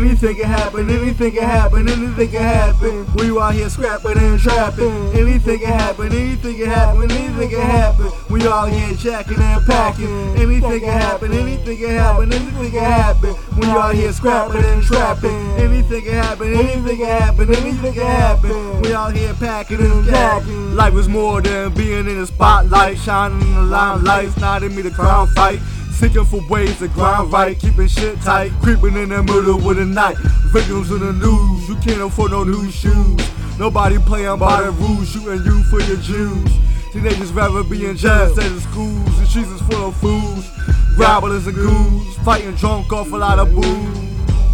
Anything can happen, anything can happen, anything can happen. When you out here scrapping and trapping, anything can happen, anything can happen, anything can happen. When you out here jacking and packing, anything can happen, anything can happen, anything can happen. When you out here scrapping and trapping, anything can happen, anything can happen, anything can happen. We out here packing and jacking. Life is more than being in the spotlight, shining in the limelight. It's not in me to crown fight. Seeking for ways to grind right, keeping shit tight, creeping in the middle with the night. Victims in the news, you can't afford no new shoes. Nobody playing by the rules, shooting you for your Jews. Teenagers rather be in jail instead of schools. The streets is full of fools, grabblers and ghouls, fighting drunk off a lot of booze.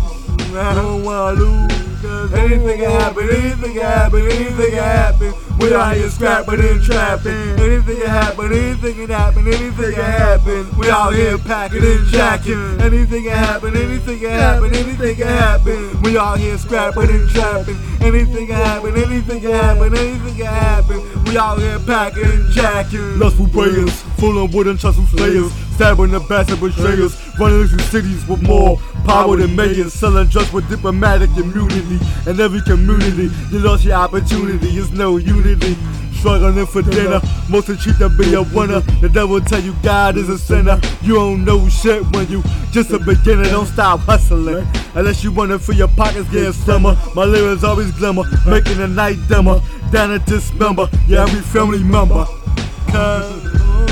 I don't wanna lose, cause anything can happen, anything can happen, anything can happen. We out here scrapping and trapping. Anything can happen, anything can happen, anything can happen. We out here packing and jacking. Anything can happen, anything can happen, anything can happen. We out here scrapping and trapping. Anything can happen, anything can happen, anything can happen. We out here packing and jacking. Lustful prayers, full of wooden trust and slayers, stabbing the bastard betrayers, running through cities with more power than mayors, selling drugs with diplomatic immunity. In every community, you lost your opportunity, it's no unity. Struggling for dinner, most treat to be a winner. The devil tell you God is a sinner. You don't know shit when you just a beginner. Don't stop hustling unless you wanna feel your pockets getting slimmer. My lyrics always glimmer, making the night dimmer. Down to dismember, yeah, every family member. Cause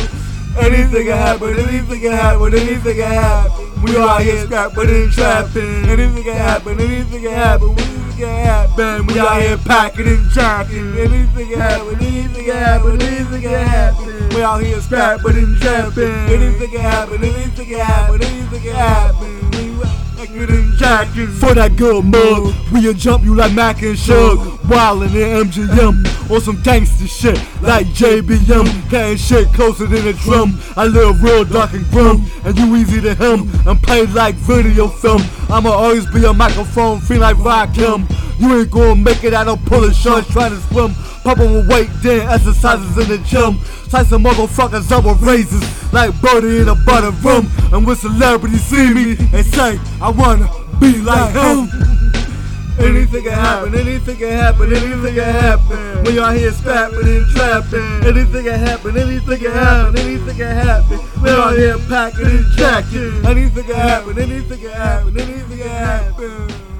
anything can happen, anything can happen, anything can happen. We out here scrapping and trapping. Anything can happen, anything can happen, anything can happen. We out here packing and jacking. Anything can happen, anything can happen, anything can happen. We out here scrapping and trapping. Anything can happen, anything can happen, anything can happen. We packing and jacking. For that good mug, we'll jump you like Mac and Shug. Wildin' in MGM on some gangster shit like JBM. Getting shit closer than a drum. I live real dark and grim, and you easy to him. I'm played like video film. I'ma always be a microphone, feel like Rakim. You ain't gonna make it out of pulling shorts trying to swim. Pumping with weight, then exercises in the gym. Slice some motherfuckers up with razors like Birdie in a butter room. And when celebrities see me and say, I wanna be like him. Anything can happen, anything can happen, anything can happen. When y'all here scrapping and trapping. Anything can happen, anything can happen, anything can happen. We out here packing and jacking. Anything can happen, anything can happen, anything can happen.